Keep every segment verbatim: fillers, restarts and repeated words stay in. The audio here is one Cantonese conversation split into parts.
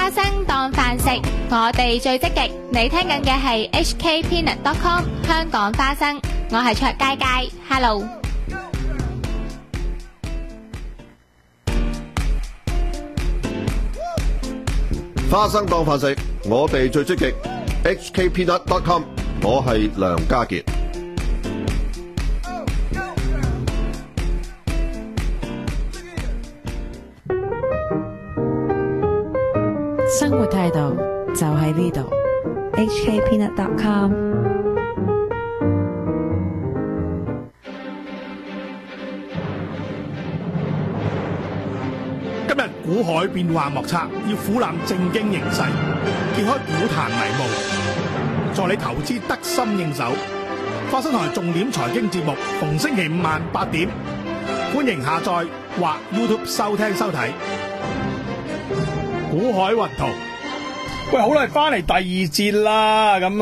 花生當飯食，我哋最積極。你聽緊嘅係 H K Peanut dot com 香港花生，我係卓佳佳 ，Hello。 花生當飯食，我哋最積極。H K Peanut dot com， 我係梁家傑。 生活態度就喺呢度。 H K Peanut dot com。 今日股海變幻莫測，要俯瞰正經形勢，揭開股壇迷霧，助你投資得心應手。花生台重點財經節目，逢星期五晚八點，歡迎下載或 YouTube 收聽收睇。股海雲圖，喂，好啦，翻嚟第二節啦。咁誒，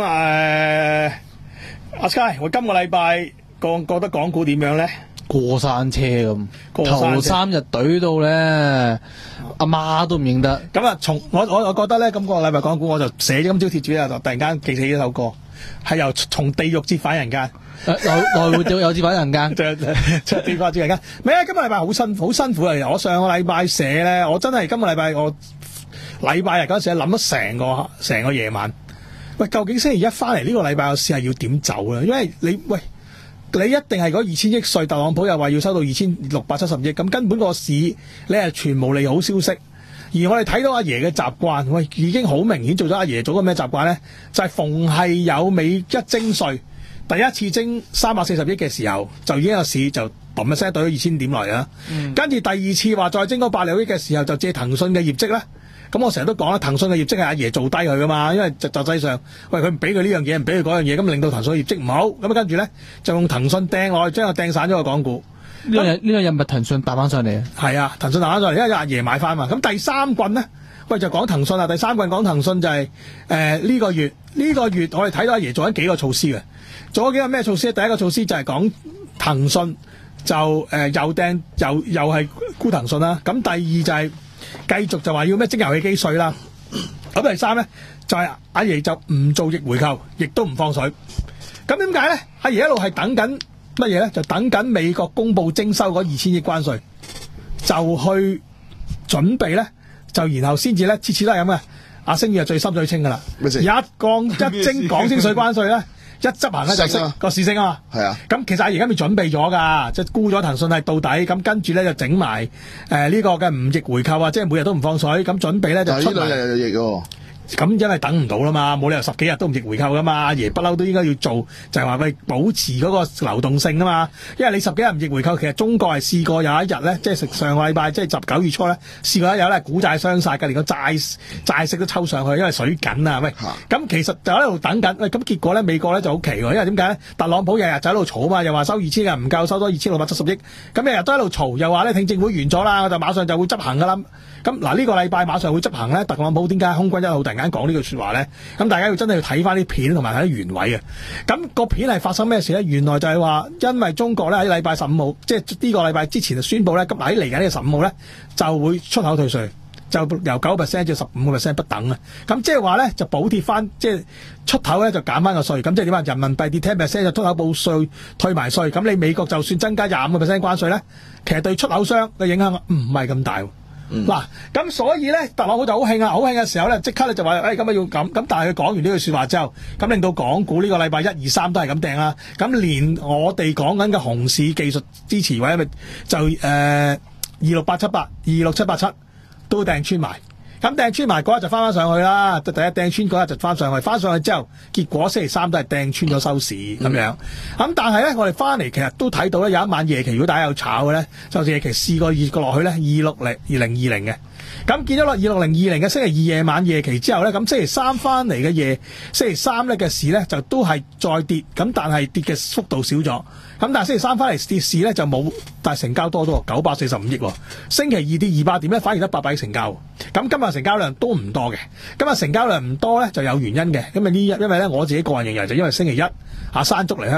阿 Sky，我今個禮拜覺覺得港股點樣咧？ 過山車咁， 過山車頭三日懟到咧，阿媽都唔認得。 咁啊，從我我我覺得咧，今個禮拜港股我就寫咗今朝貼主啊，就突然間記起一首歌，係由從地獄折返人間。 來來回有有折返人間， 就就跌翻折人間。咩啊？今個禮拜好辛苦，好辛苦啊！我上個禮拜寫咧，我真係今個禮拜我禮拜日嗰陣時諗咗成個成個夜晚。喂，究竟星期一翻嚟呢個禮拜我試下要點走咧？因為你喂。你一定係嗰二千億稅，特朗普又話要收到二千六百七十億，咁根本個市你係全無利好消息。而我哋睇到阿爺嘅習慣，喂，已經好明顯做咗阿爺做個咩習慣咧？就係、是、逢係有美一徵稅，第一次徵三百四十億嘅時候，就已經有市就嘣一聲對咗二千點來啦。跟、嗯、住第二次話再徵嗰百零億嘅時候，就借騰訊嘅業績咧。咁我成日都講啦，騰訊嘅業績係阿爺做低佢噶嘛，因為實際上，喂，佢唔俾佢呢樣嘢，唔俾佢嗰樣嘢，咁令到騰訊嘅業績唔好，咁跟住咧就用騰訊掟落去，將佢掟散咗個港股。 呢樣呢樣嘢咪騰訊彈翻上嚟啊？ 係啊，騰訊彈翻上嚟，因為阿爺買翻嘛。咁第三棍咧，喂就講騰訊啊，第三棍講騰訊就係誒呢個月呢、呢個月我哋睇到阿爺做緊幾個措施嘅，做咗幾個咩措施？第一個措施就係講騰訊就誒、呃、又掟又又係沽騰訊啦。咁第二就係、是。繼續就話要咩徵遊戲機稅啦，咁第三咧就係、是、阿爺就唔做逆回購，亦都唔放水。咁點解咧？阿爺一路係等緊乜嘢咧？就等緊美國公布徵收嗰二千億關稅，就去準備咧，就然後先至咧，次次都係咁嘅。阿星宇係最深最清噶啦，一降一徵港徵稅關稅咧。一執行咧就升個市升啊嘛，係啊，咁其實而家咪準備咗噶，即係沽咗騰訊係到底，咁跟住咧就整埋誒呢個嘅唔逆回購啊，即係每日都唔放水，咁準備咧就出嚟。日日逆喎。咁因為等唔到啦嘛，冇理由十幾日都唔逆回購噶嘛，阿爺不嬲都應該要做，就係話喂保持嗰個流動性啊嘛。因為你十幾日唔逆回購，其實中國係試過有一日咧，即係食上個禮拜，即係十九月初咧，試過一日咧股債雙殺嘅，連個債債息都抽上去，因為水緊啊。喂，咁其實就喺度等緊，喂，咁結果咧美國咧就好奇喎，因為點解咧？特朗普日日就喺度嘈啊嘛，又話收二千嘅唔夠，收多二千六百七十億，咁日日都喺度嘈，又話咧聽證會完咗啦，我就馬上就會執行噶啦。咁嗱呢個禮拜馬上會執行咧，特朗普點解空軍一號突然間講呢句說話咧？咁大家要真係要睇翻啲片同埋睇啲原委嘅。咁、那個片係發生咩事咧？原來就係話，因為中國咧喺禮拜十五號，即係呢個禮拜之前就宣布咧，咁喺嚟緊呢個十五號咧就會出口退稅，就由九 percent 至十五個 percent 不等啊。咁即係話咧就補貼翻，即係出口咧就減翻個稅。咁即係點啊？人民幣跌十 percent 就出口報稅退埋稅。咁你美國就算增加廿五個 percent 關稅咧，其實對出口商嘅影響唔係咁大。嗱、嗯，咁所以咧，特朗普就好興啊！好興嘅時候咧，即刻咧就話，誒咁啊要咁，咁但係佢講完呢句說話之後，咁令到港股呢個禮拜一二三都係咁掟啦。咁連我哋講緊嘅熊市技術支持位咪就誒二六八七八、二六七八七都掟穿埋。咁掟穿埋嗰日就翻翻上去啦，第一掟穿嗰日就翻上去，翻上去之後，結果星期三都係掟穿咗收市咁、嗯、樣。咁但係咧，我哋翻嚟其實都睇到咧，有一晚夜期如果大家有炒嘅咧，就夜期試過熱過落去咧，二六零二零二零嘅。咁見咗落二六零二零嘅星期二夜晚夜期之後咧，咁星期三翻嚟嘅夜，星期三咧嘅市咧就都係再跌，咁但係跌嘅幅度少咗。咁但係星期三翻嚟跌市咧就冇，但係成交多咗九百四十五億。星期二跌二百點咧，反而得八百億成交。咁今日成交量都唔多嘅，今日成交量唔多咧就有原因嘅。咁啊呢，因為咧我自己個人認為就因為星期一啊山竹嚟香港，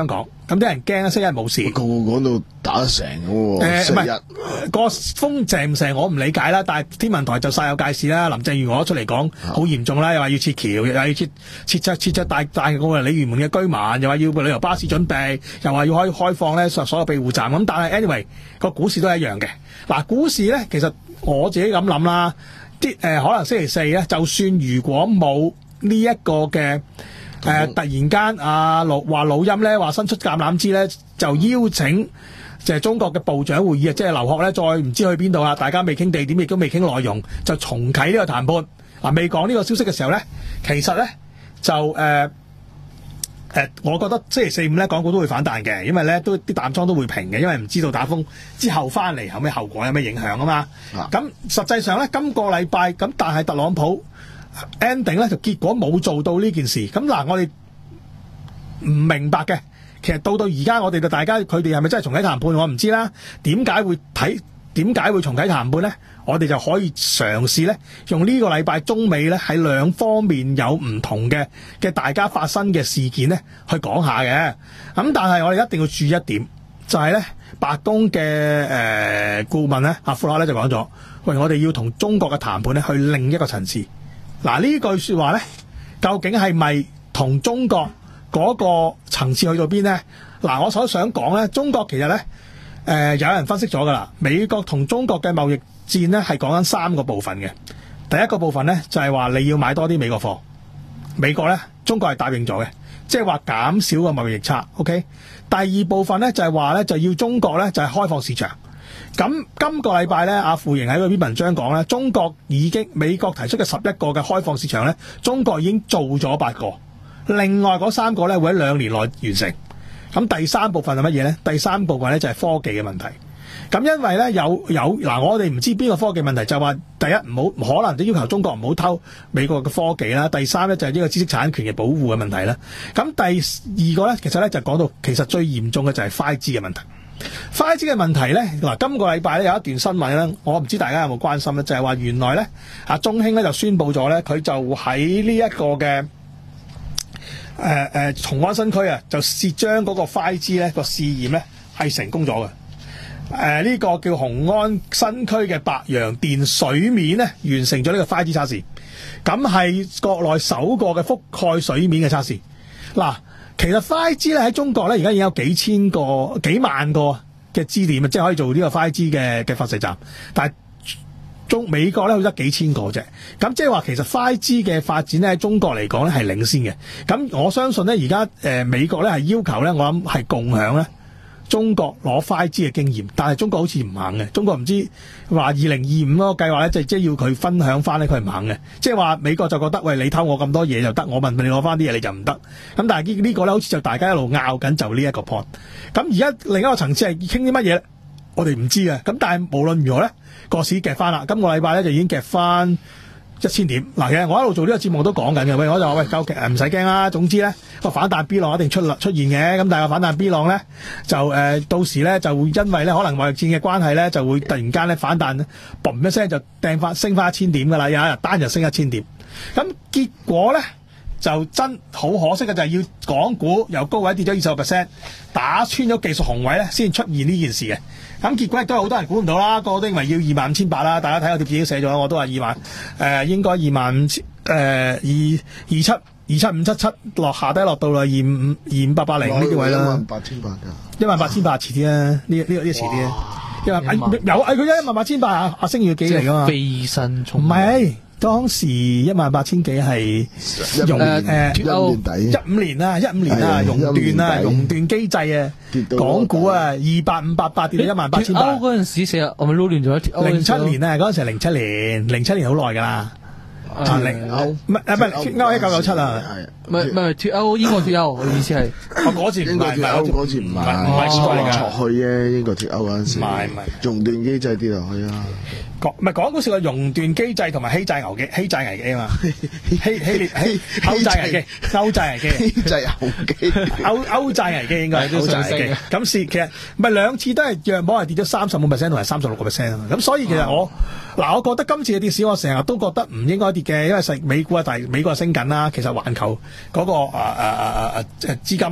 咁啲人驚啊，星期一冇事。 個個講到打得成嘅喎， 誒唔星期一係個風成唔成我唔理解啦，但係天文台就煞有介事啦。林鄭月娥出嚟講好嚴重啦，又話要撤橋，又話要撤撤撤撤撤大大個鯉魚門嘅居民，又話要旅遊巴士準備，又話要開開放咧所有庇護站。咁但係 anyway 個股市都係一樣嘅。嗱，股市咧其實我自己咁諗啦，啲誒、呃、可能星期四咧，就算如果冇呢一個嘅。誒、呃，突然間啊，老話老陰咧，話伸出橄欖枝咧，就邀請就係中國嘅部長會議啊，即係劉鶴咧，再唔知去邊度啦，大家未傾地點，亦都未傾內容，就重啟呢個談判。嗱、啊，未講呢個消息嘅時候咧，其實咧就誒誒、呃呃，我覺得星期四五咧，港股都會反彈嘅，因為咧都啲淡倉都會平嘅，因為唔知道打風之後翻嚟後尾後果有咩影響啊嘛。咁、啊、實際上咧，今個禮拜咁，但係特朗普。ending 咧就結果冇做到呢件事，咁嗱我哋唔明白嘅，其實到到而家我哋就大家佢哋係咪真係重啟談判我唔知啦，點解會睇點解會重啟談判呢？我哋就可以嘗試咧用呢個禮拜中美咧喺兩方面有唔同嘅嘅大家發生嘅事件咧去講下嘅，咁但係我哋一定要注意一點，就係咧白宮嘅誒顧問咧阿富拉咧就講咗，喂我哋要同中國嘅談判咧去另一個層次。嗱呢句說話咧，究竟係咪同中國嗰個層次去到邊呢？嗱，我所想講咧，中國其實咧，誒、呃、有人分析咗噶啦，美國同中國嘅貿易戰咧係講緊三個部分嘅。第一個部分咧就係、是、話你要買多啲美國貨，美國咧中國係答應咗嘅，即係話減少個貿易逆差。OK，第二部分咧就係話咧就要中國咧就係、是、開放市場。咁今個禮拜咧，阿傅瑩喺嗰篇文章講咧，中國已經美國提出嘅十一個嘅開放市場咧，中國已經做咗八個，另外嗰三個咧會喺兩年內完成。咁第三部分係乜嘢咧？第三部分咧就係科技嘅問題。咁因為咧有有嗱，我哋唔知邊個科技問題，就話第一唔好可能都要求中國唔好偷美國嘅科技啦。第三咧就係呢個知識產權嘅保護嘅問題啦。咁第二個咧，其實咧就講到其實最嚴重嘅就係 五 G 嘅問題。五 G 嘅問題咧，嗱，今個禮拜咧有一段新聞咧，我唔知大家有冇關心咧，就係話原來咧，阿中興咧就宣布咗咧，佢就喺呢一個嘅誒誒松安新區啊，就試將嗰個五 G 咧個試驗咧係成功咗嘅。誒、呃、呢、這個叫雄安新區嘅白洋淀水面咧，完成咗呢個五 G 測試，咁係國內首個嘅覆蓋水面嘅測試。嗱。其實 五 G 咧喺中國咧，而家已經有幾千個、幾萬個嘅支點啊，即係可以做呢個五 G 嘅嘅發射站。但係中美國咧，好得幾千個啫。咁即係話，其實五 G 嘅發展咧喺中國嚟講咧係領先嘅。咁我相信咧，而家誒美國咧係要求咧，我諗係共享咧中國攞五 G 嘅經驗，但係中國好似唔肯嘅。中國唔知話二零二五嗰個計劃咧，就即係要佢分享翻咧，佢唔肯嘅。即係話美國就覺得，喂，你偷我咁多嘢就得，我問你攞翻啲嘢你就唔得。咁但係呢呢個咧，好似就大家一路拗緊就呢一個 point。咁而家另一個層次係傾啲乜嘢？我哋唔知嘅。咁但係無論如何咧，個市夾翻啦。今個禮拜咧就已經夾翻一千點。嗱，其實我一路做呢個節目都講緊嘅，喂，我就話喂，究竟唔使驚啦。總之咧個反彈 B 浪一定出出現嘅。咁但係個反彈 B 浪咧就誒、呃、到時咧就會因為咧可能貿易戰嘅關係咧就會突然間咧反彈，嘣一聲就掟翻升翻一千點噶啦，有一日單日升一千點。咁結果咧就真好可惜嘅就係要港股由高位跌咗二十個 percent， 打穿咗技術紅位咧先出現呢件事嘅。咁結果亦都係好多人估唔到啦，個個都認為要二萬五千八啦。大家睇我貼紙都寫咗，我都話二萬誒、呃、應該二萬五千誒二二七二七五七七落下低落到啦二五二五八八零呢啲位啦。一萬八千八㗎，一萬八千八遲啲啊！呢呢呢個遲啲啊！因為有誒佢一萬八千八啊！阿星耀幾嚟㗎嘛？飛身衝唔係。當時一萬八千幾係熔誒一五年啊，一五年啊，熔斷啊，熔斷機制啊，港股啊，二八五八八跌到一萬八千八。脫歐嗰陣時成日我咪撈亂咗。零七年啊，嗰陣時係零七年，零七年好耐㗎啦。啊零歐唔係誒唔係脫歐一九九七啊，唔係唔係脫歐英國脫歐，我意思係我嗰次唔係唔係嗰次唔係唔係錯去啫，英國脫歐嗰陣時。唔係唔係熔斷機制跌落去啊。講唔係講嗰時個熔斷機制同埋欺債牛嘅欺債危機啊嘛，欺欺劣欺歐債危機，歐債危機，欺債牛機，歐歐債危機應該係歐債危機。咁是其實唔係兩次都係約莫係跌咗三十五 percent 同埋三十六個 percent 啊。咁所以其實我嗱，我覺得今次嘅跌市我成日都覺得唔應該跌嘅，因為實美股啊大美國係升緊啦，其實環球嗰個啊啊啊啊誒資金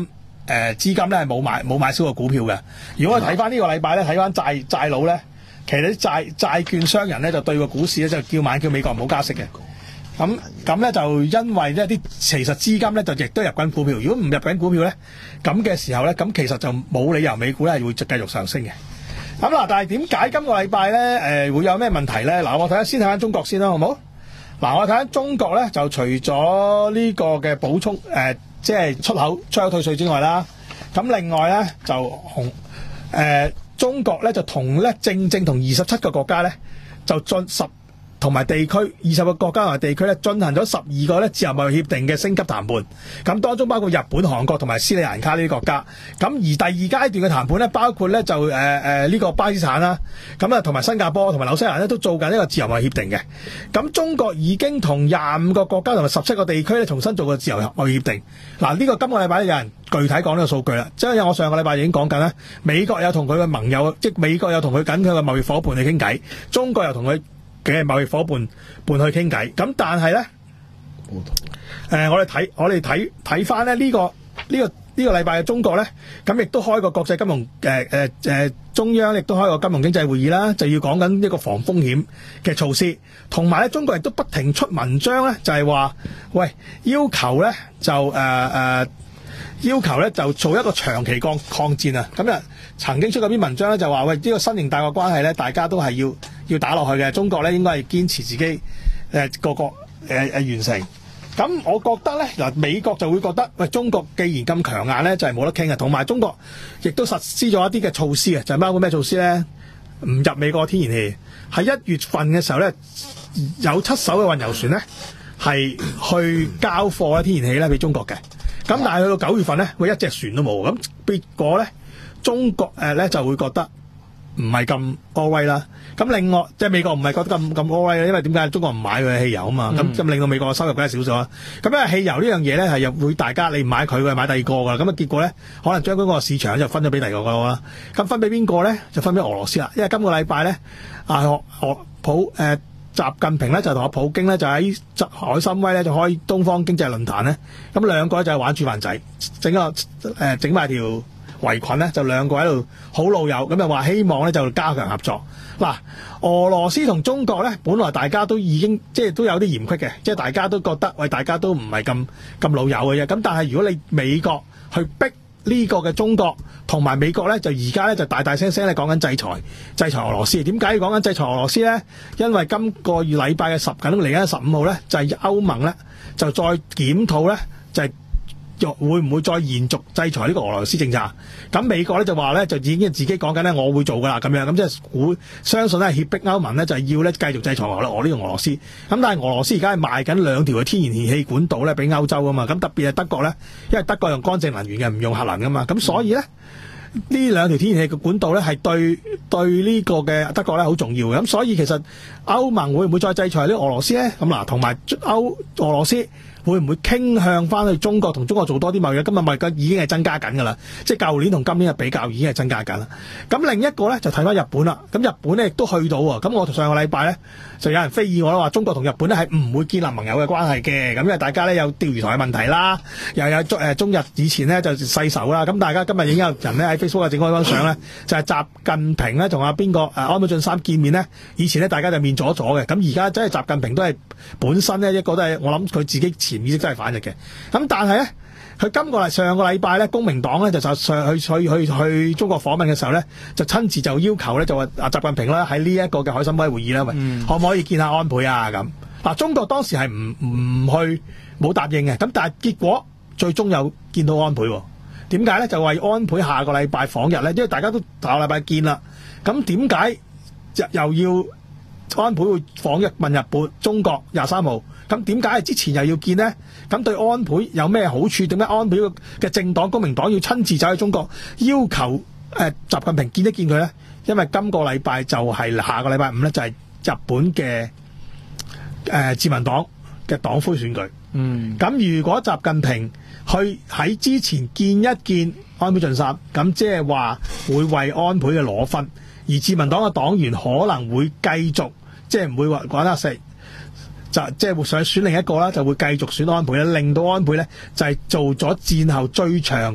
誒資金咧係冇買冇買少過股票嘅。如果我睇翻呢個禮拜咧，睇翻債債佬咧，其實啲債債券商人咧就對個股市咧就叫晚叫美國唔好加息嘅。咁咁咧就因為呢啲其實資金咧就亦都入緊股票。如果唔入緊股票咧，咁嘅時候咧，咁其實就冇理由美股咧係會繼續上升嘅。咁嗱，但係點解今個禮拜咧誒會有咩問題咧？嗱，我睇下先睇翻中國先啦，好唔好？嗱，我睇下中國咧就除咗呢個嘅補充誒、呃，即係出口出口退稅之外啦，咁另外咧就紅誒、呃、中國咧就同咧正正同二十七個國家咧就進十。同埋地區二十個國家同埋地區咧進行咗十二個咧自由貿易協定嘅升級談判，咁當中包括日本、韓國同埋斯里蘭卡呢啲國家。咁而第二階段嘅談判咧，包括咧就誒誒呢個巴基斯坦啦，咁啊同埋新加坡同埋紐西蘭咧都做緊呢個自由貿易協定嘅。咁中國已經同廿五個國家同埋十七個地區咧重新做過自由貿易協定。嗱，呢個今個禮拜有人具體講呢個數據啦，即係我上個禮拜已經講緊啦，美國有同佢嘅盟友，即係美國有同佢緊佢嘅貿易夥伴去傾偈，中國又同佢嘅貿易夥伴伴去傾偈，咁但係咧，誒、呃、我哋睇我哋睇睇翻咧呢個呢、呢個呢、呢個禮拜嘅中國咧，咁亦都開個國際金融誒誒誒中央亦都開個金融經濟會議啦，就要講緊一個防風險嘅措施，同埋咧中國亦都不停出文章咧，就係、是、話喂要求咧就誒誒。呃呃要求咧就做一個長期抗抗戰啊！咁啊曾經出過篇文章咧就話喂呢、呢個新型大國關係咧，大家都係要要打落去嘅。中國咧應該係堅持自己誒、呃、個個誒誒、呃、完成。咁我覺得咧嗱，美國就會覺得喂中國既然咁強硬咧，就係冇得傾啊。同埋中國亦都實施咗一啲嘅措施啊，就係包括咩措施咧？唔入美國天然氣。喺一月份嘅時候咧，有七艘嘅運油船咧係去交貨咧天然氣咧俾中國嘅。咁但係去到九月份咧，會一隻船都冇，咁結果咧，中國誒咧、呃、就會覺得唔係咁安威啦。咁另外即係美國唔係覺得咁咁安威，因為點解中國唔買佢嘅汽油啊嘛？咁咁、嗯、令到美國嘅收入梗係少咗啦。咁因為汽油呢樣嘢咧係又會大家你唔買佢，佢買第二個噶。咁啊結果咧，可能將嗰個市場就分咗俾第二個啦。咁分俾邊個咧？就分俾俄羅斯啦。因為今個禮拜咧，啊俄俄普誒。呃習近平咧就同阿普京咧就喺海參崴咧就開東方經濟論壇咧，咁兩個咧就係玩煮飯仔，整個誒整埋條圍裙咧，就兩個喺度好老友，咁就話希望咧就加強合作。嗱，俄羅斯同中國咧，本來大家都已經即係都有啲嫌隙嘅，即係大家都覺得喂，大家都唔係咁咁老友嘅啫。咁但係如果你美國去逼呢個嘅中國同埋美國咧，就而家咧就大大聲聲咧講緊制裁，制裁俄羅斯。點解要講緊制裁俄羅斯咧？因為今個月禮拜嘅十緊嚟緊十五號咧，就係、是、歐盟咧就再檢討咧，就係、是、會唔會再延續制裁呢個俄羅斯政策？咁美國咧就話咧就已經自己講緊咧，我會做噶啦咁樣，咁即係估相信咧脅迫歐盟咧就係要咧繼續制裁俄俄呢個俄羅斯。咁但係俄羅斯而家係賣緊兩條嘅天然氣管道咧俾歐洲啊嘛，咁特別係德國咧，因為德國用乾淨能源嘅，唔用核能噶嘛，咁所以咧呢兩條天然氣嘅管道咧係對對呢個嘅德國咧好重要嘅。咁所以其實歐盟會唔會再制裁呢個俄羅斯咧？咁嗱，同埋歐俄羅斯會唔會傾向翻去中國，同中國做多啲貿易？今日貿易已經係增加緊㗎啦，即係舊年同今年嘅比較已經係增加緊啦。咁另一個咧就睇翻日本啦。咁日本咧亦都去到喎。咁我上個禮拜咧就有人非議我啦，話中國同日本咧係唔會建立盟友嘅關係嘅。咁因為大家咧有釣魚台嘅問題啦，又有中誒中日以前咧就世仇啦。咁大家今日已經有人咧喺 Facebook 整開張相咧，就係習近平咧同阿邊個誒安倍晉三見面咧。以前咧大家就面阻阻嘅，咁而家真係習近平都係本身咧一個都係我諗佢自己潛意識真係反日嘅。咁但係咧，佢今個禮上個禮拜咧，公明黨咧就就上去去去去中國訪問嘅時候咧，就親自就要求咧就話阿習近平啦喺呢一個嘅海參崴會議啦，喂、嗯，可唔可以見下安倍啊？咁嗱，中國當時係唔唔去冇答應嘅，咁但係結果最終有見到安倍喎。點解咧？就為安倍下個禮拜訪日咧，因為大家都下個禮拜見啦。咁點解又要安倍會訪日問日本中國廿三號？咁點解之前又要見呢？咁對安倍有咩好處？點解安倍嘅政黨公明黨要親自走去中國要求誒、呃、習近平見一見佢呢？因為今個禮拜就係、是、下個禮拜五呢，就係、是、日本嘅誒、呃、自民黨嘅黨魁選舉。嗯，咁如果習近平去喺之前見一見安倍晉三，咁即係話會為安倍嘅攞分，而自民黨嘅黨員可能會繼續即係唔會話講得食。就即係會想選另一個啦，就會繼續選安倍咧，令到安倍咧就係、是、做咗戰後最長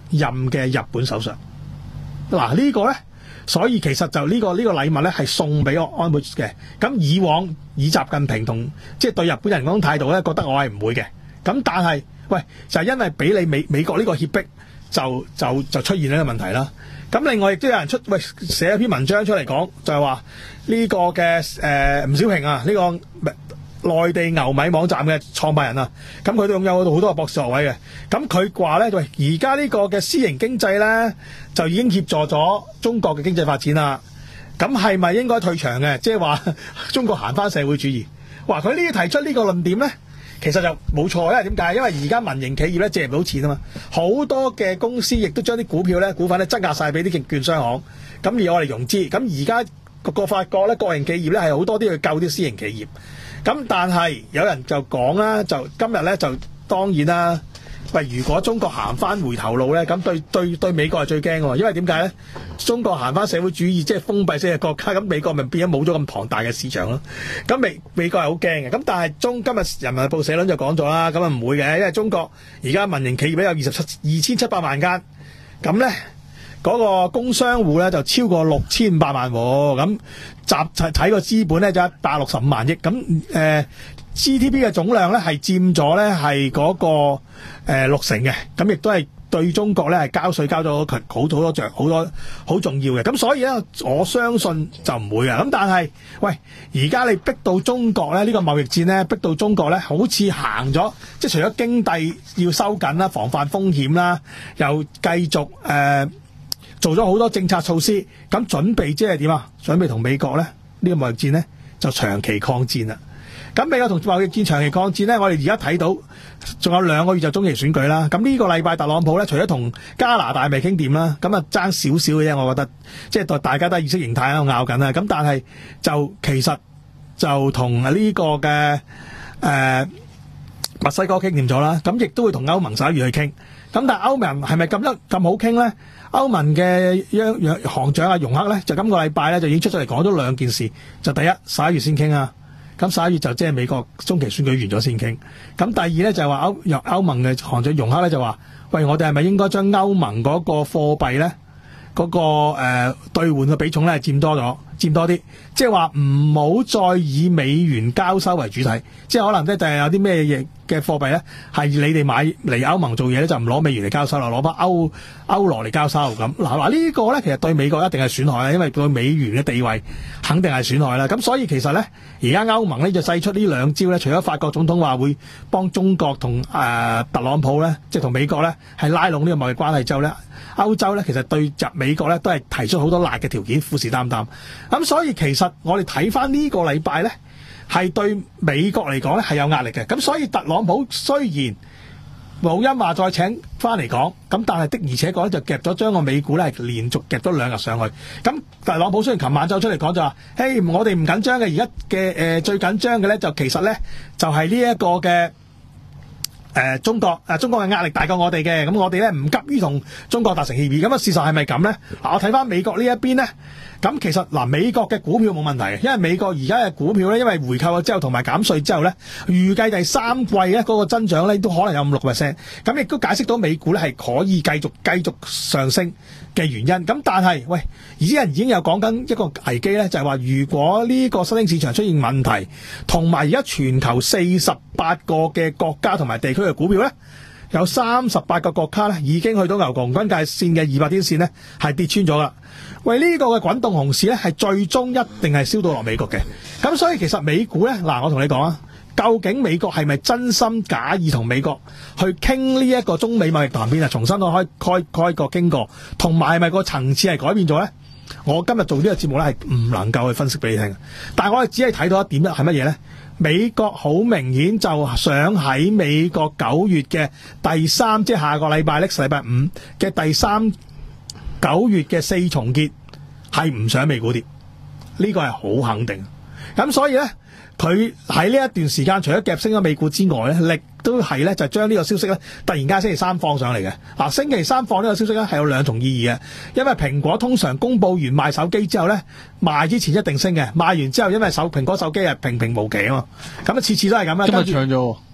任嘅日本首相。嗱、這個、呢個咧，所以其實就呢、這個呢、這個禮物咧係送俾我安倍嘅。咁以往以習近平同即係對日本人嗰種態度咧，覺得我係唔會嘅。咁但係喂，就係、是、因為俾你美美國呢個脅迫，就就就出現呢個問題啦。咁另外亦都有人出喂寫一篇文章出嚟講，就係話呢個嘅誒吳小平啊，呢、這個內地牛米網站嘅創辦人啊，咁佢都擁有好多個博士學位嘅。咁佢話咧，喂，而家呢個嘅私營經濟咧，就已經協助咗中國嘅經濟發展啦。咁係咪應該退場嘅？即係話中國行翻社會主義。哇！佢呢啲提出呢個論點咧，其實就冇錯，因為點解？因為而家民營企業咧借唔到錢啊嘛，好多嘅公司亦都將啲股票咧股份咧質押晒俾啲券商行，咁而我哋融資。咁而家個個發覺咧，國營企業咧係好多啲去救啲私營企業。咁但係有人就講啦，就今日咧就當然啦。喂，如果中國行翻回頭路咧，咁對對對美國係最驚嘅喎，因為點解咧？中國行翻社會主義，即係封閉式嘅國家，咁美國咪變咗冇咗咁龐大嘅市場咯。咁美美國係好驚嘅。咁但係中今日人民日報社論就講咗啦，咁啊唔會嘅，因為中國而家民營企業咧有二十七二千七百萬間，咁咧嗰個工商戶咧就超過六千五百萬喎，咁集睇個資本咧就一百六十五萬億，咁誒、呃、G D P 嘅總量咧係佔咗咧係嗰個誒、呃、六成嘅，咁亦都係對中國咧係交稅交咗好好多著好多好重要嘅，咁所以咧我相信就唔會啊。咁但係喂，而家你逼到中國咧呢、呢個貿易戰咧逼到中國咧好似行咗，即係除咗經濟要收緊啦、防範風險啦，又繼續誒。呃做咗好多政策措施，咁準備即係點啊？準備同美國咧呢、呢個貿易戰咧就長期抗戰啦。咁美國同貿易戰長期抗戰咧，我哋而家睇到仲有兩個月就中期選舉啦。咁呢個禮拜特朗普咧，除咗同加拿大未傾掂啦，咁啊爭少少嘅啫。我覺得即係大家都係意識形態喺度拗緊啦。咁但係就其實就同呢個嘅誒、呃、墨西哥傾掂咗啦。咁亦都會同歐盟十一月去傾。咁但係歐盟係咪咁得咁好傾咧？歐盟嘅央央行長阿容克咧，就今個禮拜咧就已經出咗嚟講咗兩件事。就第一，十一月先傾啊，咁十一月就即係美國中期選舉完咗先傾。咁第二咧就係話歐歐盟嘅行長容克咧就話，喂，我哋係咪應該將歐盟嗰個貨幣咧嗰、嗰個誒兌換嘅比重咧佔多咗，佔多啲，即係話唔好再以美元交收為主體，即係可能咧就係有啲咩嘢嘅貨幣咧係你哋買嚟歐盟做嘢咧就唔攞美元嚟交收啦，攞翻歐歐羅嚟交收咁。嗱嗱呢個咧其實對美國一定係損害啦，因為對美元嘅地位肯定係損害啦。咁所以其實咧而家歐盟咧就祭出呢兩招咧，除咗法國總統話會幫中國同誒、呃、特朗普咧，即係同美國咧係拉攏呢個貿易關係之後咧，歐洲咧其實對入美國咧都係提出好多辣嘅條件，虎視眈眈。咁所以其實我哋睇翻呢個禮拜咧，係對美國嚟講咧係有壓力嘅。咁所以特朗普雖然冇因話再請翻嚟講，咁但係的而且確咧就夾咗將個美股咧係連續夾咗兩日上去。咁特朗普雖然琴晚走出嚟講就話，嘿，我哋唔緊張嘅，而家嘅誒最緊張嘅咧就其實咧就係呢一個嘅。誒、呃，中國誒、呃，中國嘅壓力大過我哋嘅，咁我哋咧唔急於同中國達成協議，咁啊事實係咪咁咧？嗱，我睇翻美國呢一邊咧，咁其實嗱、呃，美國嘅股票冇問題嘅，因為美國而家嘅股票咧，因為回購咗之後同埋減稅之後咧，預計第三季咧嗰個增長咧都可能有五六個 percent，咁亦都解釋到美股咧係可以繼續繼續上升嘅原因。咁但係喂，而家人已經有講緊一個危機咧，就係、是、話如果呢個新興市場出現問題，同埋而家全球四十八個嘅國家同埋地區嘅股票咧，有三十八個國家咧已經去到牛熊分界線嘅二百天線咧，係跌穿咗啦。喂，呢、這個嘅滾動熊市咧，係最終一定係燒到落美國嘅。咁所以其實美股咧，嗱，我同你講啊，究竟美國係咪真心假意同美國去傾呢一個中美貿易談判啊，重新去開開開個經過，同埋係咪個層次係改變咗咧？我今日做呢個節目咧，係唔能夠去分析俾你聽，但係我哋只係睇到一點，一係乜嘢咧？美國好明顯就想喺美國九月嘅第三，即係下個禮拜，呢個禮拜五嘅第三九月嘅四重結，係唔想美股跌，呢個係好肯定。咁所以咧，佢喺呢一段時間，除咗夾升咗美股之外咧，力都係咧就將呢個消息咧，突然間星期三放上嚟嘅。嗱，星期三放呢個消息咧係有兩重意義嘅，因為蘋果通常公佈完賣手機之後咧，賣之前一定升嘅，賣完之後因為手蘋果手機係平平無奇啊嘛，咁啊次次都係咁啦。 今日唱咗，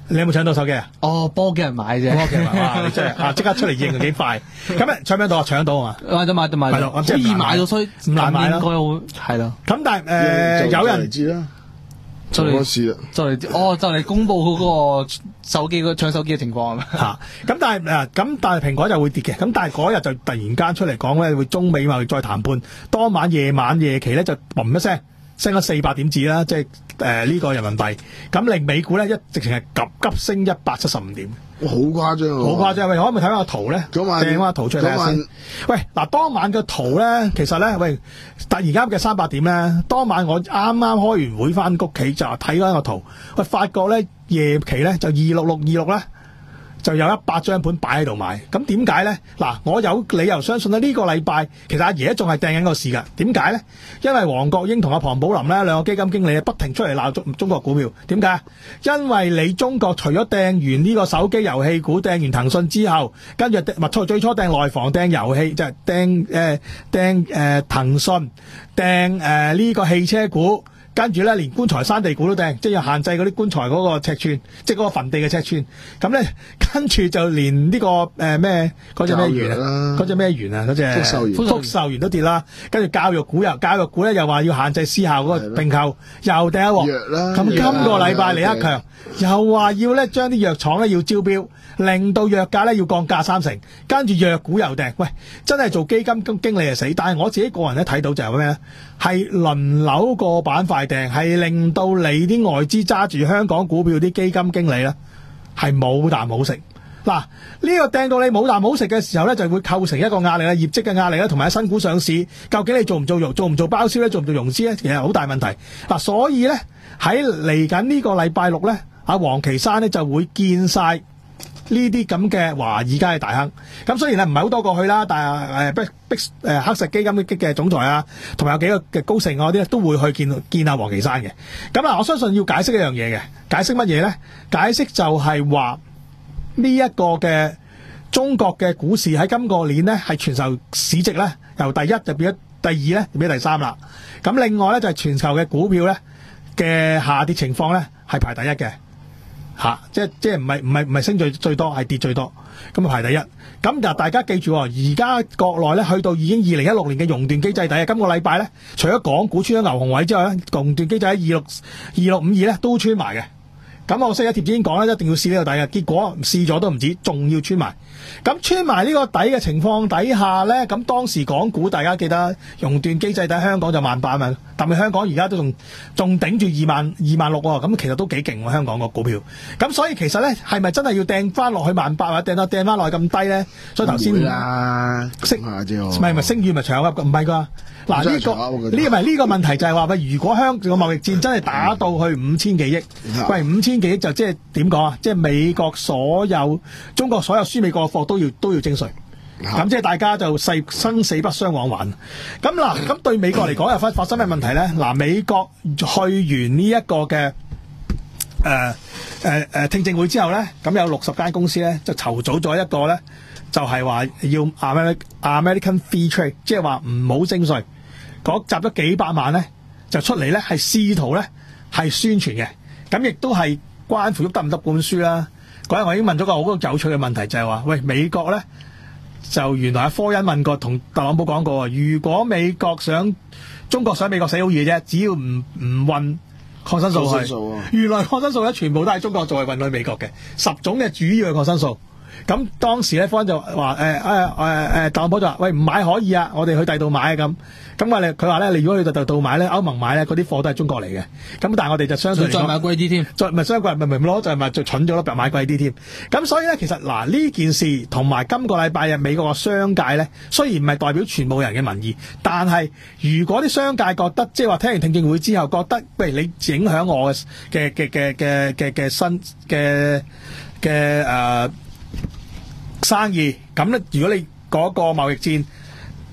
你有冇搶到手機啊？ 哦，幫屋企人買啫。 幫屋企人買，哇！你真係啊，即刻出嚟認幾快。咁啊，搶唔搶到啊？搶到啊嘛。 買到買到買到， 係咯好易買到，所以唔難買啦。 應該會係咯。 咁但係誒有人知啦。 就嚟試啦， 就嚟哦，就嚟公佈嗰個手機個搶手機嘅情況啊！ 嚇，咁但係誒，咁但係蘋果就會跌嘅，咁但係嗰日就突然間出嚟講咧，會中美貿易再談判，當晚夜晚夜期咧就嘣一聲升咗四百點子啦，即係誒呢個人民幣，咁令美股咧一直情係急急升一百七十五點。 好誇張喎！ 好誇張，喂，可唔可以睇翻個圖咧？ 嗰晚掟翻個圖出嚟睇下先。喂，嗱，當晚嘅圖咧，其實咧，喂，突然間嘅三百點咧，當晚我啱啱開完會翻屋企就睇翻個圖，喂，發覺咧夜期咧就二六六二六咧。就有一百張盤擺喺度買，咁點解咧？嗱，我有理由相信咧，呢個禮拜其實阿爺仲係掟緊個市㗎。點解咧？因為黃國英同阿龐寶林咧兩個基金經理不停出嚟鬧中中國股票。點解？因為你中國除咗掟完呢個手機遊戲股，掟完騰訊之後，跟住唔係最初掟內房、掟遊戲，就係掟誒掟誒騰訊、掟誒呢個汽車股。跟住咧，連棺材山地股都掟，即係要限制嗰啲棺材嗰個尺寸，即係嗰個墳地嘅尺寸。咁咧，跟住就連呢、這個誒咩嗰隻咩元啊，嗰隻咩元啊，嗰隻福壽元，福壽元都跌啦。跟住教育股又教育股咧，又話要限制私校嗰個並購，又掟一鑊。咁今個禮拜李克強又話要咧將啲藥廠咧要招標，令到藥價咧要降價三成。跟住藥股又掟，喂，真係做基金經理係死。但係我自己個人咧睇到就係咩咧？係輪流個板塊掟，係令到你啲外資揸住香港股票啲基金經理咧，係冇啖好食。嗱，呢個掟到你冇啖好食嘅時候咧，就會構成一個壓力啦，業績嘅壓力啦，同埋新股上市，究竟你做唔做融，做唔做包銷咧，做唔做融資咧，其實好大問題。嗱，所以咧喺嚟緊呢個禮拜六咧，阿黃岐山咧就會見晒呢啲咁嘅華爾街嘅大亨，咁雖然係唔係好多過去啦，但係誒逼逼誒黑石基金嘅嘅總裁啊，同埋有幾個嘅高盛嗰啲咧，都會去見見下黃岐山嘅。咁嗱，我相信要解釋一樣嘢嘅，解釋乜嘢咧？解釋就係話呢一個嘅中國嘅股市喺今個年咧係全球市值咧由第一就變咗第二咧，變咗第三啦。咁另外咧就係全球嘅股票咧嘅下跌情況咧係排第一嘅。吓、啊，即係即係唔係唔係唔係升最最多，係跌最多，咁啊排第一。咁就大家記住，而家國內咧去到已經二零一六年嘅熔斷機制第一，今個禮拜咧，除咗港股穿咗牛熊位之外咧，熔斷機制喺二六二六五二咧都穿埋嘅。咁我星期一貼已經講啦，一定要試呢個底嘅，結果試咗都唔止，仲要穿埋。咁穿埋呢個底嘅情況底下咧，咁當時港股大家記得熔斷機制底香港就萬八萬，但係香港而家都仲仲頂住二萬二萬六喎，咁其實都幾勁喎香港個股票。咁所以其實咧係咪真係要掟翻落去萬八或者掟到掟翻落去咁低咧？所以頭先啦，升下啫， 唔係唔係升遠咪長噏，唔係㗎。嗱呢、這個呢咪呢個問題就係話喂，如果香港個貿易戰真係打到去五千幾億，喂五千幾億就即係點講啊？即係美國所有中國所有輸美國嘅貨都要都要徵稅，咁即係大家就誓生死不相往還。咁嗱，咁對美國嚟講又發發生咩問題咧？嗱，美國去完呢一個嘅誒誒誒聽證會之後咧，咁有六十間公司咧就籌組咗一個咧，就係、是、話要 American American Free Trade， 即係話唔好徵稅。嗰集咗幾百萬咧，就出嚟咧，係試圖咧係宣傳嘅，咁亦都係關乎喐得唔得本書啦。嗰日我已經問咗個好有趣嘅問題，就係話：喂，美國咧就原來阿科恩問過，同特朗普講過，如果美國想中國想美國死好易啫，只要唔唔運抗生素去，素啊、原來抗生素咧全部都係中國做，係運去美國嘅十種嘅主要嘅抗生素。咁當時咧，科恩就話誒誒誒誒，特朗普就話：喂，唔買可以啊，我哋去第二度買啊咁。咁我哋佢話咧，你如果去第二度買咧，歐盟買咧，嗰啲貨都係中國嚟嘅。咁但係我哋就相信再買貴啲添， 再唔係相貴，咪咪攞就係咪就蠢咗咯，買貴啲添。咁所以咧，其實嗱呢件事同埋今個禮拜日美國嘅商界咧，雖然唔係代表全部人嘅民意，但係如果啲商界覺得即係話聽完聽證會之後覺得，譬如你影響我嘅嘅嘅嘅嘅嘅嘅新嘅嘅誒生意，咁咧如果你嗰個貿易戰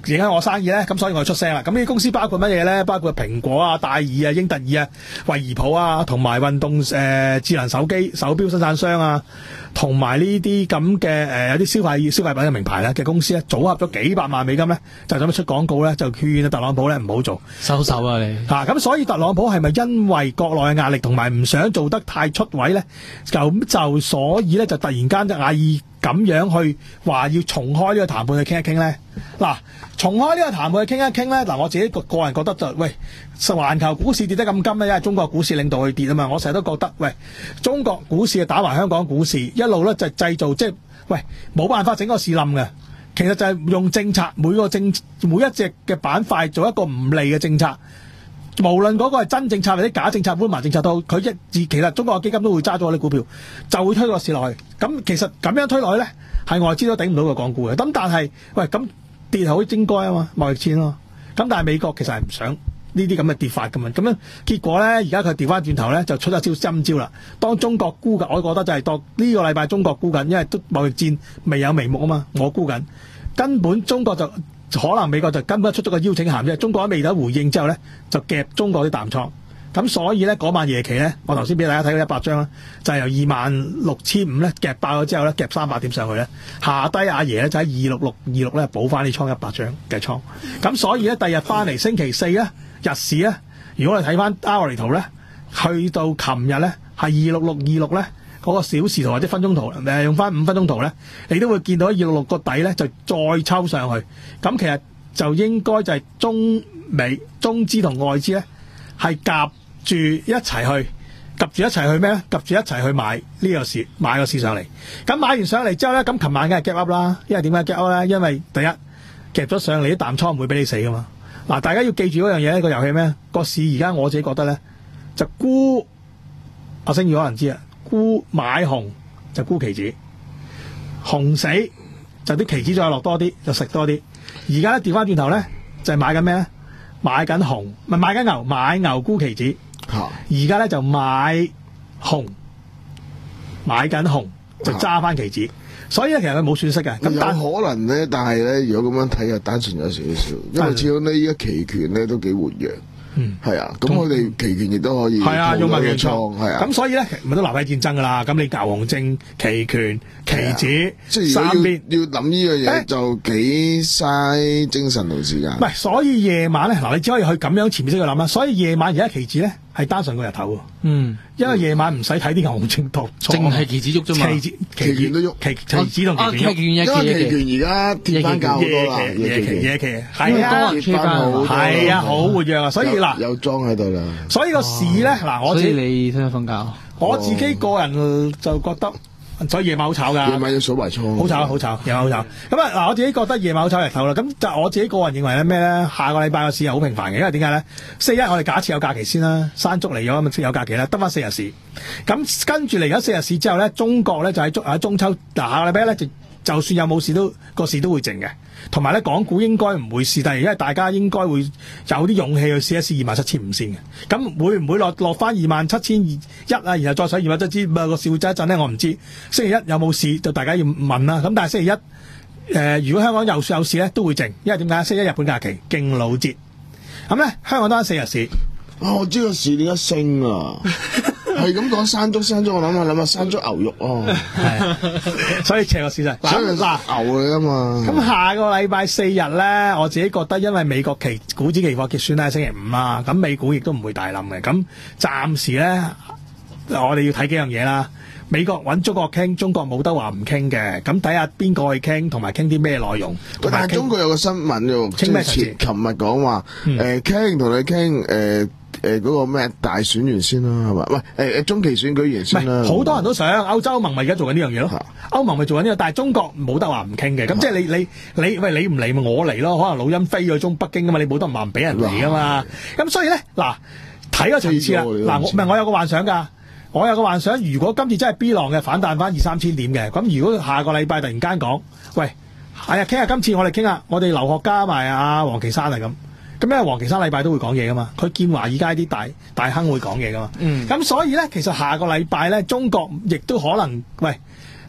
影響我生意咧？咁所以我出聲啦。咁呢啲公司包括乜嘢咧？包括蘋果啊、戴爾啊、英特爾啊、惠而浦啊，同埋運動誒、呃、智能手機手錶生產商啊，同埋呢啲咁嘅誒有啲消費消費品嘅名牌咧嘅公司咧，組合咗幾百萬美金咧，就咁樣出廣告咧，就勸特朗普咧唔好做， 收手啊你嚇！咁、啊、所以特朗普係咪因為國內嘅壓力同埋唔想做得太出位咧？咁就所以咧就突然間就嗌意咁樣去話要重開呢個談判去傾一傾咧。嗱，重開呢個談判去傾一傾咧，嗱我自己個個人覺得就喂，環球股市跌得咁金咧，因為中國股市領導去跌啊嘛。我成日都覺得喂，中國股市打埋香港股市，一路咧就製造即係喂冇辦法整個市冧嘅。其實就係用政策每個政每一隻嘅板塊做一個唔利嘅政策。無論嗰個係真政策或者假政策、烏麻政策都好，佢一自其實中國嘅基金都會揸咗我啲股票，就會推個市落去。咁其實咁樣推落去咧，係外資都頂唔到個港股嘅。咁但係喂咁跌好應該啊嘛，貿易戰咯。咁但係美國其實係唔想呢啲咁嘅跌法噶嘛。咁樣結果咧，而家佢調翻轉頭咧，就出咗招針招啦。當中國沽緊，我覺得就係當呢個禮拜中國沽緊，因為都貿易戰未有眉目啊嘛，我沽緊，根本中國就。可能美國就根本出咗個邀請函啫，中國未得回應之後咧，就夾中國啲淡倉。咁所以咧嗰晚夜期咧，我頭先俾大家睇到一百張啦，就係由二萬六千五咧夾爆咗之後咧，夾三百點上去咧，下低阿爺咧就喺二六六二六咧補翻啲倉一百張嘅倉。咁所以咧，第日翻嚟星期四咧，日市咧，如果你睇翻 hourly 圖咧，去到琴日咧係二六六二六咧。嗰個小時圖或者分鐘圖，誒用翻五分鐘圖咧，你都會見到二六六個底咧就再抽上去。咁其實就應該就係中美中資同外資咧係夾住一齊去，夾住一齊去咩咧？夾住一齊去買呢個市，買個市上嚟。咁買完上嚟之後咧，咁琴晚梗係 gap up 啦。因為點解 gap up 咧？因為第一夾咗上嚟啲淡倉唔會俾你死噶嘛。嗱，大家要記住嗰樣嘢，呢個遊戲咩？個市而家我自己覺得咧就沽，阿星宇可能知啊。沽買紅就沽期指，紅死就啲期指再落多啲就食多啲。而家咧調翻轉頭咧就係、是、買緊咩咧？買緊紅，唔係買緊牛，買牛沽期指。而家咧就買紅，買緊紅就揸翻期指。所以咧其實佢冇損失嘅。咁有可能咧，但係咧如果咁樣睇又單純有少少，因為始終呢依家期權咧都幾活躍。嗯，係啊，咁我哋期權亦都可以係啊，用埋期倉係啊，咁所以咧咪都流體戰爭噶啦。咁你牛熊證、期權、期指， 即係三邊要諗呢樣嘢就幾嘥精神同時間。唔係，所以夜晚咧嗱，你只可以去咁樣潛意識去諗啦。所以夜晚而家期指咧係單純過日頭喎。嗯，因為夜晚唔使睇啲牛熊證圖， 淨係期指喐啫嘛。期指期權都喐， 期期指同期權喐。 因為期權而家跌翻價好多啦， 夜期夜期係啊， 跌翻好係啊，好活躍啊，所以嗱有莊喺度啦。 所以個市咧嗱，我自己你聽日瞓覺， 我自己個人就覺得。所以夜晚好炒㗎， 夜晚要數埋倉， 好炒好炒，夜晚好炒。咁啊嗱，我自己覺得夜晚好炒日頭啦。咁就我自己個人認為咧咩咧？下個禮拜個市係好平凡嘅，因為點解咧？四一我哋假設有假期先啦，山竹嚟咗咁有假期啦，得翻四日市。咁跟住嚟緊四日市之後咧，中國咧就喺中喺中秋嗱下個禮拜咧就就算有冇事都個市都會靜嘅。同埋咧，港股應該唔會試，但係因為大家應該會有啲勇氣去試一試二萬七千五先嘅。咁會唔會落落翻二萬七千一啊？然後再上二萬七千五個市會走一陣咧？我唔知。星期一有冇事就大家要問啦。咁但係星期一誒、呃，如果香港有有事咧，都會靜，因為點解？星期一日本假期敬老節。咁咧，香港得翻四日市。 啊，我知個市點解升啊！係咁講山竹山竹，我諗下諗下山竹牛肉哦， 係，所以斜個市勢。 嗱，牛嚟噶嘛。咁下個禮拜四日咧，我自己覺得因為美國期股指期貨結算咧星期五啦，咁美股亦都唔會大冧嘅。咁暫時咧，我哋要睇幾樣嘢啦。美國揾中國傾，中國冇得話唔傾嘅。咁睇下邊個去傾，同埋傾啲咩內容。 但係中國有個新聞喎，傾咩？前琴日講話，誒傾同你傾，誒。誒，嗰個咩大選完先啦，係嘛？喂，誒誒，中期選舉完先啦。 好多人都想歐洲盟咪而家做緊呢樣嘢咯。歐盟咪做緊呢個，但係中國冇得話唔傾嘅。咁即係你你你喂你唔嚟咪我嚟咯。可能老陰飛咗中北京啊嘛，你冇得話唔俾人嚟啊嘛。咁所以咧嗱，睇個層次啦。嗱，我唔係我有個幻想㗎。我有個幻想，如果今次真係 B 浪嘅反彈翻二三千點嘅，咁如果下個禮拜突然間講，喂，係啊，傾下今次我哋傾下，我哋劉學家埋阿黃岐山啊咁。咁因為黃岐山禮拜都會講嘢噶嘛，佢見華爾街啲大大亨會講嘢噶嘛，咁、嗯、所以咧，其實下個禮拜咧，中國亦都可能喂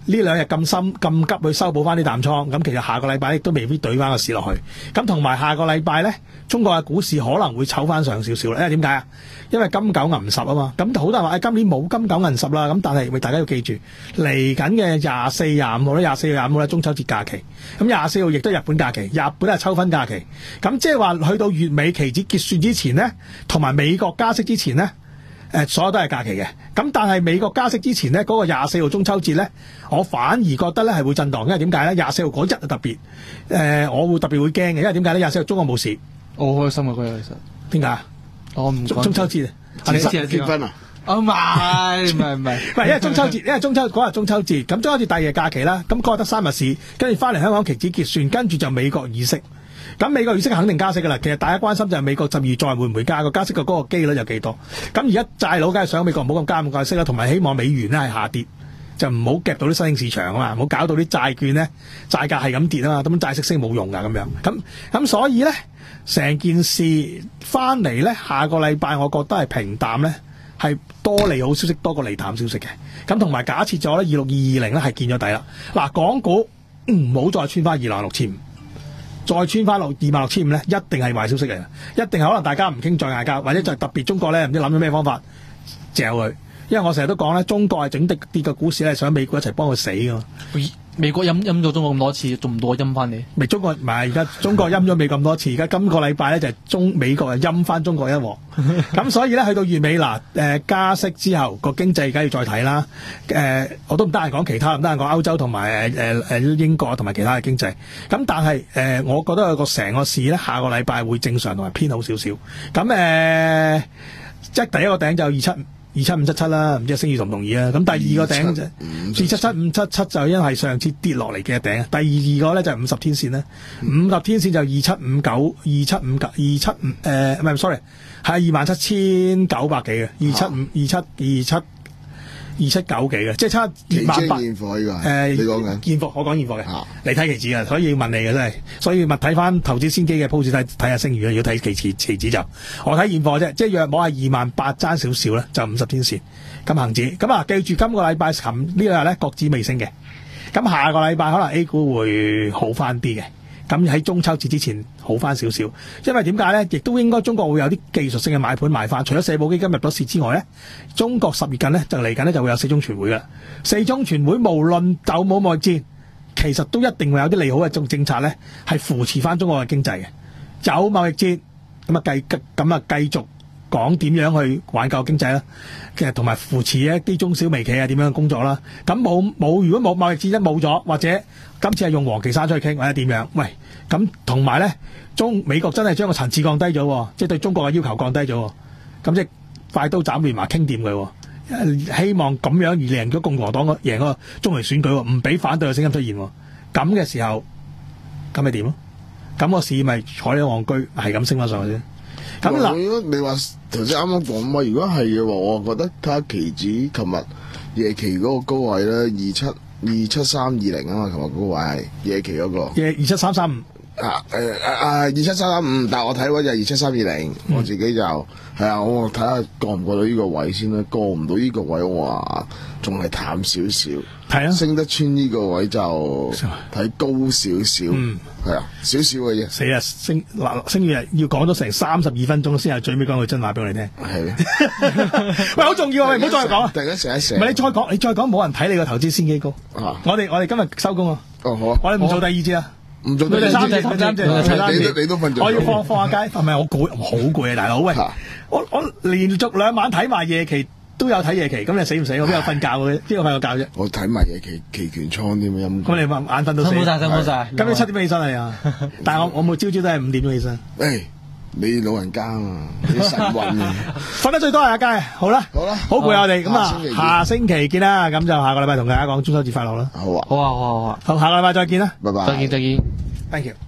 呢兩日咁深咁急去修補翻啲淡倉，咁其實下個禮拜亦都未必對翻個市落去。咁同埋下個禮拜咧，中國嘅股市可能會抽翻上少少啦。因為點解啊？因為金九銀十啊嘛。咁好多人話誒、哎、今年冇金九銀十啦。咁但係大家要記住，嚟緊嘅廿四、廿五號咧，廿四、廿五號咧中秋節假期。咁廿四號亦都日本假期，日本係秋分假期。咁即係話去到月尾期指結算之前咧，同埋美國加息之前咧。誒所有都係假期嘅，咁但係美國加息之前呢，嗰、那個廿四號中秋節呢，我反而覺得呢係會震盪，因為點解呢？廿四號嗰日特別，誒、呃、我會特別會驚嘅，因為點解呢？廿四號中國冇事， 我好開心啊嗰日其實。點解啊？我唔中中秋節啊， 你結婚啊？ 哦唔係唔係唔係， 唔係因為中秋節，因為中秋嗰日中秋節，咁中秋節第二日假期啦，咁嗰日得三日市，跟住翻嚟香港期指結算，跟住就美國議息。咁美國議息肯定加息㗎啦，其實大家關心就係美國十二再會唔會加，個加息嘅嗰個機率有幾多？咁而家債佬梗係想美國唔好咁加咁快息啦，同埋希望美元咧係下跌，就唔好夾到啲新興市場啊嘛，唔好搞到啲債券咧債價係咁跌啊嘛，咁債息升冇用㗎咁樣。咁咁所以咧成件事翻嚟咧，下個禮拜我覺得係平淡咧，係多利好消息多過利淡消息嘅。咁同埋假設咗咧二六二二零咧係見咗底啦。嗱，港股唔好再穿翻二萬六千五。再穿翻落二萬六千五咧，一定係壞消息嚟嘅，一定係可能大家唔傾再嗌交，或者就特別中國咧唔知諗咗咩方法嚼佢。因為我成日都講咧，中國係整跌跌嘅股市咧，想美國一齊幫佢死㗎嘛。 美國陰陰咗中國咁多次，仲唔到我陰翻你？ 咪中國唔係而家中國陰咗美國咁多次，而家今個禮拜咧就係中美國又陰翻中國一鑊。咁所以咧去到月尾嗱，誒、呃、加息之後個經濟梗係要再睇啦。誒、呃、我都唔得閒講其他，唔得閒講歐洲同埋誒誒誒英國同埋其他嘅經濟。咁但係誒、呃，我覺得有個成個市咧，下個禮拜會正常同埋偏好少少。咁誒，即係第一個頂就二七。二七五七七啦，唔知星宇同唔同意啊？咁第二個頂就二七七五七七就因為上次跌落嚟嘅頂，第二個咧就係五十天線啦，五十天線就二七五九、二七五九、二七五誒唔係 sorry 係二萬七千九百幾嘅，二七五、二七二七。二七九幾嘅，即係差二萬八。現貨呢個誒，你講緊現貨，我講現貨嘅。啊、你睇期指啊，所以要問你嘅真係，所以咪睇翻投資先機嘅 post 睇睇下星宇啊。如果睇期指期指就我睇現貨啫，即係約摸係二萬八爭少少咧，就五十天線咁恒指。咁啊，記住今個禮拜琴呢兩日咧，國指未升嘅。咁下個禮拜可能 A 股會好翻啲嘅。咁喺中秋節之前好翻少少，因為點解咧？亦都應該中國會有啲技術性嘅買盤買翻。除咗社保基金入咗市之外咧，中國十月近咧就嚟緊咧就會有四中全會㗎。四中全會無論有冇貿易戰，其實都一定會有啲利好嘅政政策咧，係扶持翻中國嘅經濟嘅。有貿易戰咁啊繼咁啊繼續講點樣去挽救經濟啦。其實同埋扶持一啲中小微企啊點樣工作啦。咁冇冇如果冇貿易戰一冇咗，或者今次係用王岐山出去傾或者點樣？喂，咁同埋咧，中美國真係將個層次降低咗，即係對中國嘅要求降低咗，咁即係快刀斬亂麻傾掂佢，希望咁樣而贏咗共和黨個贏個中期選舉，唔俾反對嘅聲音出現。咁嘅時候，咁咪點咯？咁個市咪坐喺戇居，係咁升翻上去啫。咁嗱， 如果你話頭先啱啱講嘛，如果係嘅話，我覺得睇下期指琴日夜期嗰個高位咧，二七二七三二零啊嘛，琴日嗰個位係夜期嗰、那個。夜二七三三五。 啊誒誒啊二七三三五，但係我睇嗰就二七三二零，我自己就係啊，我睇下過唔過到呢個位先啦。過唔到呢個位，我話仲係淡少少。係啊，升得穿呢個位就睇高少少。嗯，係啊，少少嘅啫。 四日升嗱，升日要講咗成三十二分鐘先係最尾講句真話俾我哋聽。係。喂，好重要啊！喂，唔好再講。 突然間醒一醒。 唔係你再講，你再講冇人睇你個投資先機高。啊！我哋我哋今日收工啊。 哦好啊。 我哋唔做第二節啊。 唔做第二節。 第三節，第三節，第三節。 你都瞓咗。 我要放放下街，係咪我攰？好攰啊，大佬喂！我我連續兩晚睇埋夜期。都有睇夜期，咁你死唔死？我邊有瞓覺嘅？邊個瞓個覺啫？ 我睇埋夜期期權倉添啊！陰。 咁你眼瞓到死？ 辛苦晒，辛苦晒。 咁你七點起身係啊？但係我我每朝朝都係五點鐘起身。 誒，你老人家啊嘛，你神運啊！ 瞓得最多係阿佳，好啦， 好啦， 好攰我哋咁啊，下星期見啦，咁就下個禮拜同大家講中秋節快樂啦。 好啊， 好啊，好啊，好啊， 好，下個禮拜再見啦， 拜拜， 再見，再見 ，thank you。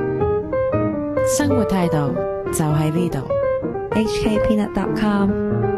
生活態度就喺呢度。 H K Peanut dot com